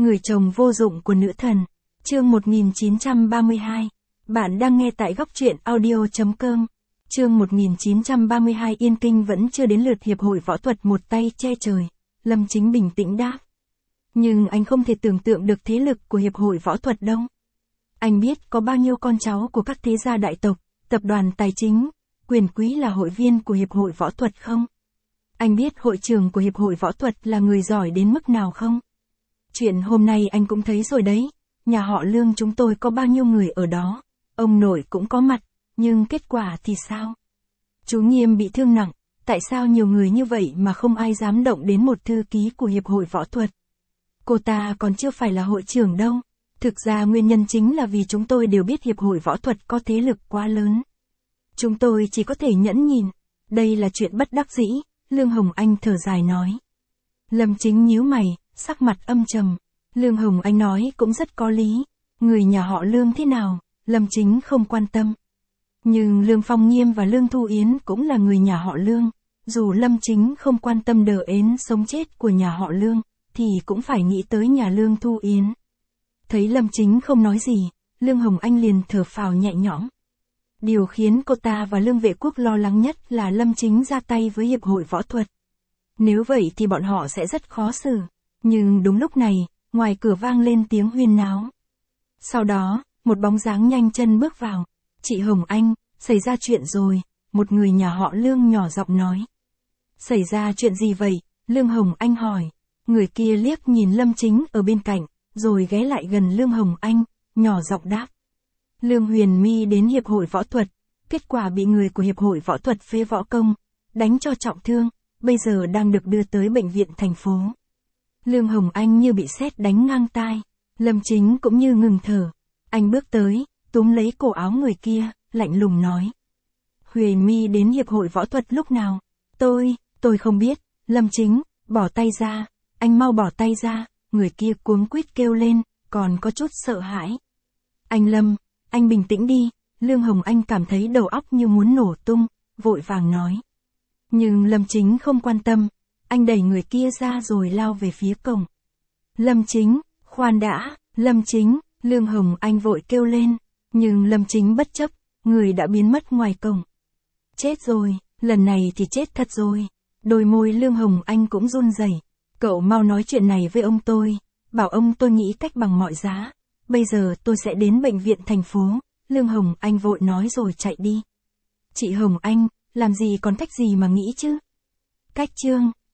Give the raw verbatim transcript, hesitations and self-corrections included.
Người chồng vô dụng của nữ thần. Chương một nghìn chín trăm ba mươi hai. Bạn đang nghe tại góc truyện audio chấm com. Chương một nghìn chín trăm ba mươi hai. Yên Kinh vẫn chưa đến lượt hiệp hội võ thuật một tay che trời. Lâm Chính bình tĩnh đáp. Nhưng anh không thể tưởng tượng được thế lực của hiệp hội võ thuật đâu. Anh biết có bao nhiêu con cháu của các thế gia đại tộc, tập đoàn tài chính, quyền quý là hội viên của hiệp hội võ thuật không? Anh biết hội trưởng của hiệp hội võ thuật là người giỏi đến mức nào không? Chuyện hôm nay anh cũng thấy rồi đấy, nhà họ Lương chúng tôi có bao nhiêu người ở đó, ông nội cũng có mặt, nhưng kết quả thì sao? Chú Nghiêm bị thương nặng, tại sao nhiều người như vậy mà không ai dám động đến một thư ký của hiệp hội võ thuật? Cô ta còn chưa phải là hội trưởng đâu. Thực ra nguyên nhân chính là vì chúng tôi đều biết hiệp hội võ thuật có thế lực quá lớn. Chúng tôi chỉ có thể nhẫn nhìn, đây là chuyện bất đắc dĩ, Lương Hồng Anh thở dài nói. Lâm Chính nhíu mày, sắc mặt âm trầm. Lương Hồng Anh nói cũng rất có lý, người nhà họ Lương thế nào, Lâm Chính không quan tâm. Nhưng Lương Phong Nghiêm và Lương Thu Yến cũng là người nhà họ Lương, dù Lâm Chính không quan tâm đờ ến sống chết của nhà họ Lương, thì cũng phải nghĩ tới nhà Lương Thu Yến. Thấy Lâm Chính không nói gì, Lương Hồng Anh liền thở phào nhẹ nhõm. Điều khiến cô ta và Lương Vệ Quốc lo lắng nhất là Lâm Chính ra tay với hiệp hội võ thuật. Nếu vậy thì bọn họ sẽ rất khó xử. Nhưng đúng lúc này, ngoài cửa vang lên tiếng huyên náo. Sau đó, một bóng dáng nhanh chân bước vào. Chị Hồng Anh, xảy ra chuyện rồi, một người nhà họ Lương nhỏ giọng nói. Xảy ra chuyện gì vậy? Lương Hồng Anh hỏi. Người kia liếc nhìn Lâm Chính ở bên cạnh, rồi ghé lại gần Lương Hồng Anh, nhỏ giọng đáp. Lương Huyền My đến hiệp hội võ thuật, kết quả bị người của hiệp hội võ thuật phế võ công, đánh cho trọng thương, bây giờ đang được đưa tới bệnh viện thành phố. Lương Hồng Anh như bị sét đánh ngang tai, Lâm Chính cũng như ngừng thở. Anh bước tới, túm lấy cổ áo người kia, lạnh lùng nói. Huyền My đến hiệp hội võ thuật lúc nào? Tôi, tôi không biết. Lâm Chính, bỏ tay ra, anh mau bỏ tay ra. Người kia cuống quýt kêu lên, còn có chút sợ hãi. Anh Lâm, anh bình tĩnh đi. Lương Hồng Anh cảm thấy đầu óc như muốn nổ tung, vội vàng nói. Nhưng Lâm Chính không quan tâm, anh đẩy người kia ra rồi lao về phía cổng. Lâm Chính, khoan đã, Lâm Chính, Lương Hồng Anh vội kêu lên, nhưng Lâm Chính bất chấp, người đã biến mất ngoài cổng. Chết rồi, lần này thì chết thật rồi. Đôi môi Lương Hồng Anh cũng run rẩy. Cậu mau nói chuyện này với ông tôi, bảo ông tôi nghĩ cách bằng mọi giá. Bây giờ tôi sẽ đến bệnh viện thành phố. Lương Hồng Anh vội nói rồi chạy đi. Chị Hồng Anh, làm gì còn cách gì mà nghĩ chứ? Cách chương.